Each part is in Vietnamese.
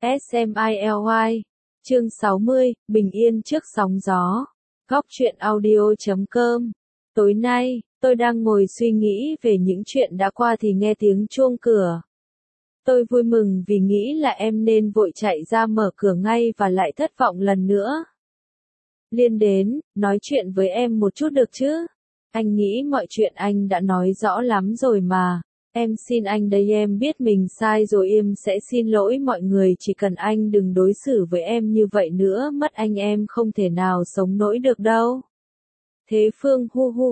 SMILY. Chương 60, Bình yên trước sóng gió. Góc truyện audio.com. Tối nay, tôi đang ngồi suy nghĩ về những chuyện đã qua thì nghe tiếng chuông cửa. Tôi vui mừng vì nghĩ là em nên vội chạy ra mở cửa ngay và lại thất vọng lần nữa. Liên đến, nói chuyện với em một chút được chứ? Anh nghĩ mọi chuyện anh đã nói rõ lắm rồi mà. Em xin anh đây, em biết mình sai rồi, em sẽ xin lỗi mọi người, chỉ cần anh đừng đối xử với em như vậy nữa, mất anh em không thể nào sống nổi được đâu. Thế Phương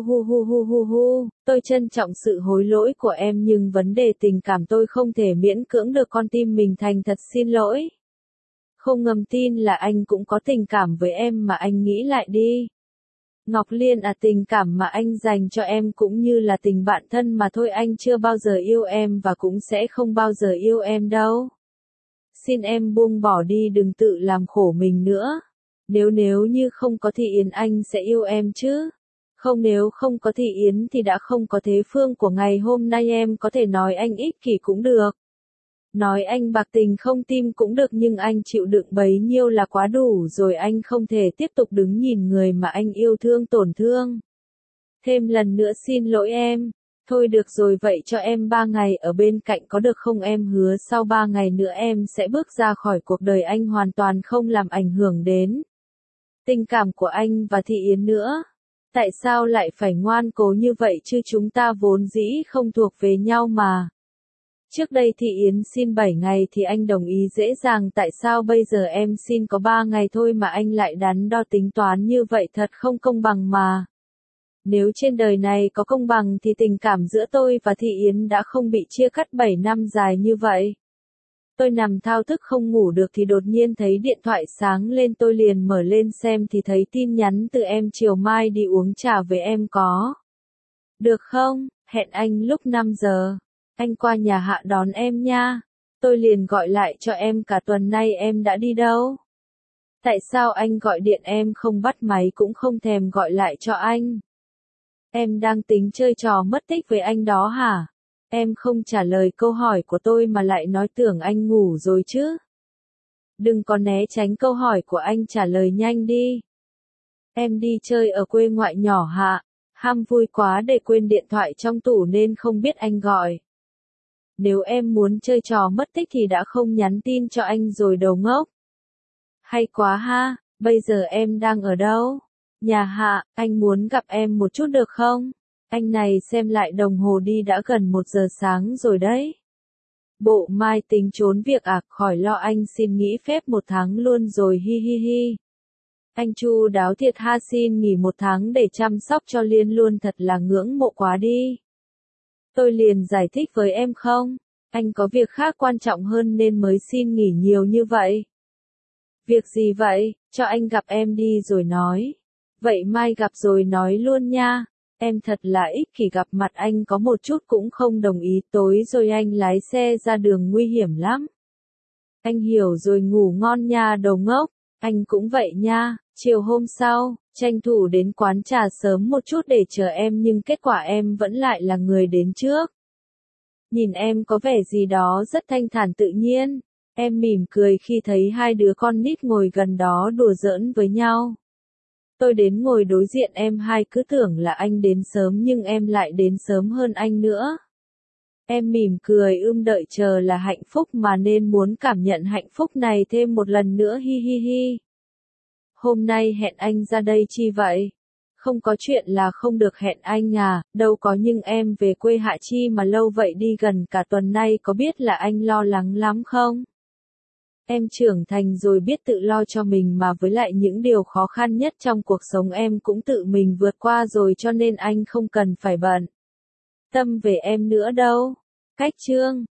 tôi trân trọng sự hối lỗi của em nhưng vấn đề tình cảm tôi không thể miễn cưỡng được, con tim mình thành thật xin lỗi. Không ngầm tin là anh cũng có tình cảm với em mà anh nghĩ lại đi. Ngọc Liên à, tình cảm mà anh dành cho em cũng như là tình bạn thân mà thôi, anh chưa bao giờ yêu em và cũng sẽ không bao giờ yêu em đâu. Xin em buông bỏ đi, đừng tự làm khổ mình nữa. Nếu như không có Thị Yến anh sẽ yêu em chứ. Không, nếu không có Thị Yến thì đã không có Thế Phương của ngày hôm nay. Em có thể nói anh ích kỷ cũng được. Nói anh bạc tình không tim cũng được, nhưng anh chịu đựng bấy nhiêu là quá đủ rồi, anh không thể tiếp tục đứng nhìn người mà anh yêu thương tổn thương. Thêm lần nữa xin lỗi em. Thôi được rồi, vậy cho em 3 ngày ở bên cạnh có được không? Em hứa sau 3 ngày nữa em sẽ bước ra khỏi cuộc đời anh, hoàn toàn không làm ảnh hưởng đến tình cảm của anh và Thị Yến nữa. Tại sao lại phải ngoan cố như vậy chứ, chúng ta vốn dĩ không thuộc về nhau mà. Trước đây Thị Yến xin 7 ngày thì anh đồng ý dễ dàng, tại sao bây giờ em xin có 3 ngày thôi mà anh lại đắn đo tính toán như vậy, thật không công bằng mà. Nếu trên đời này có công bằng thì tình cảm giữa tôi và Thị Yến đã không bị chia cắt 7 năm dài như vậy. Tôi nằm thao thức không ngủ được thì đột nhiên thấy điện thoại sáng lên, tôi liền mở lên xem thì thấy tin nhắn từ em: chiều mai đi uống trà với em có được không? Hẹn anh lúc 5 giờ. Anh qua nhà Hạ đón em nha. Tôi liền gọi lại cho em: cả tuần nay em đã đi đâu? Tại sao anh gọi điện em không bắt máy cũng không thèm gọi lại cho anh? Em đang tính chơi trò mất tích với anh đó hả? Em không trả lời câu hỏi của tôi mà lại nói tưởng anh ngủ rồi chứ. Đừng có né tránh câu hỏi của anh, trả lời nhanh đi. Em đi chơi ở quê ngoại nhỏ Hạ. Ham vui quá để quên điện thoại trong tủ nên không biết anh gọi. Nếu em muốn chơi trò mất tích thì đã không nhắn tin cho anh rồi đầu ngốc. Hay quá ha, bây giờ em đang ở đâu? Nhà Hạ, anh muốn gặp em một chút được không? Anh này xem lại đồng hồ đi, đã gần 1 giờ sáng rồi đấy. Bộ mai tính trốn việc à, khỏi lo, anh xin nghỉ phép 1 tháng luôn rồi, hi hi hi. Anh chu đáo thiệt ha, xin nghỉ 1 tháng để chăm sóc cho Liên luôn, thật là ngưỡng mộ quá đi. Tôi liền giải thích với em: không, anh có việc khác quan trọng hơn nên mới xin nghỉ nhiều như vậy. Việc gì vậy? Cho anh gặp em đi rồi nói. Vậy mai gặp rồi nói luôn nha. Em thật là ích kỷ, gặp mặt anh có một chút cũng không đồng ý, tối rồi anh lái xe ra đường nguy hiểm lắm. Anh hiểu rồi, ngủ ngon nha đồ ngốc. Anh cũng vậy nha. Chiều hôm sau, tranh thủ đến quán trà sớm một chút để chờ em nhưng kết quả em vẫn lại là người đến trước. Nhìn em có vẻ gì đó rất thanh thản tự nhiên. Em mỉm cười khi thấy 2 đứa con nít ngồi gần đó đùa giỡn với nhau. Tôi đến ngồi đối diện em, hai cứ tưởng là anh đến sớm nhưng em lại đến sớm hơn anh nữa. Em mỉm cười đợi chờ là hạnh phúc mà nên muốn cảm nhận hạnh phúc này thêm một lần nữa, hi hi hi. Hôm nay hẹn anh ra đây chi vậy? Không có chuyện là không được hẹn anh à, đâu có, nhưng em về quê Hạ chi mà lâu vậy, đi gần cả tuần nay, có biết là anh lo lắng lắm không? Em trưởng thành rồi, biết tự lo cho mình mà, với lại những điều khó khăn nhất trong cuộc sống em cũng tự mình vượt qua rồi, cho nên anh không cần phải bận tâm về em nữa đâu. Cách chương